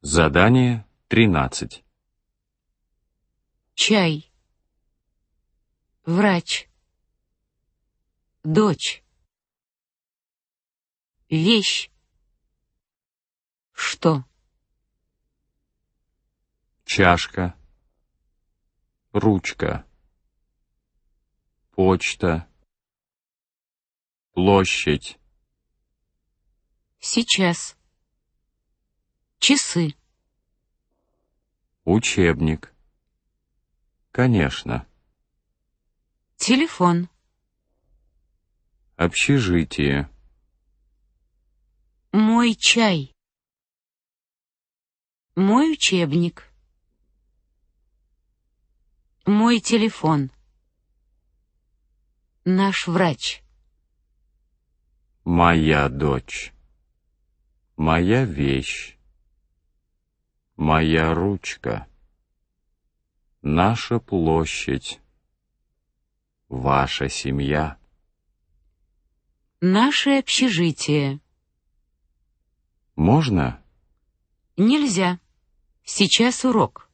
Задание 13. Чай. Врач. Дочь. Вещь. Что? Чашка. Ручка. Почта. Площадь. Сейчас. Часы. Учебник. Конечно. Телефон. Общежитие. Мой чай. Мой учебник. Мой телефон. Наш врач. Моя дочь. Моя вещь. Моя ручка. Наша площадь. Ваша семья. Наше общежитие. Можно? Нельзя. Сейчас урок.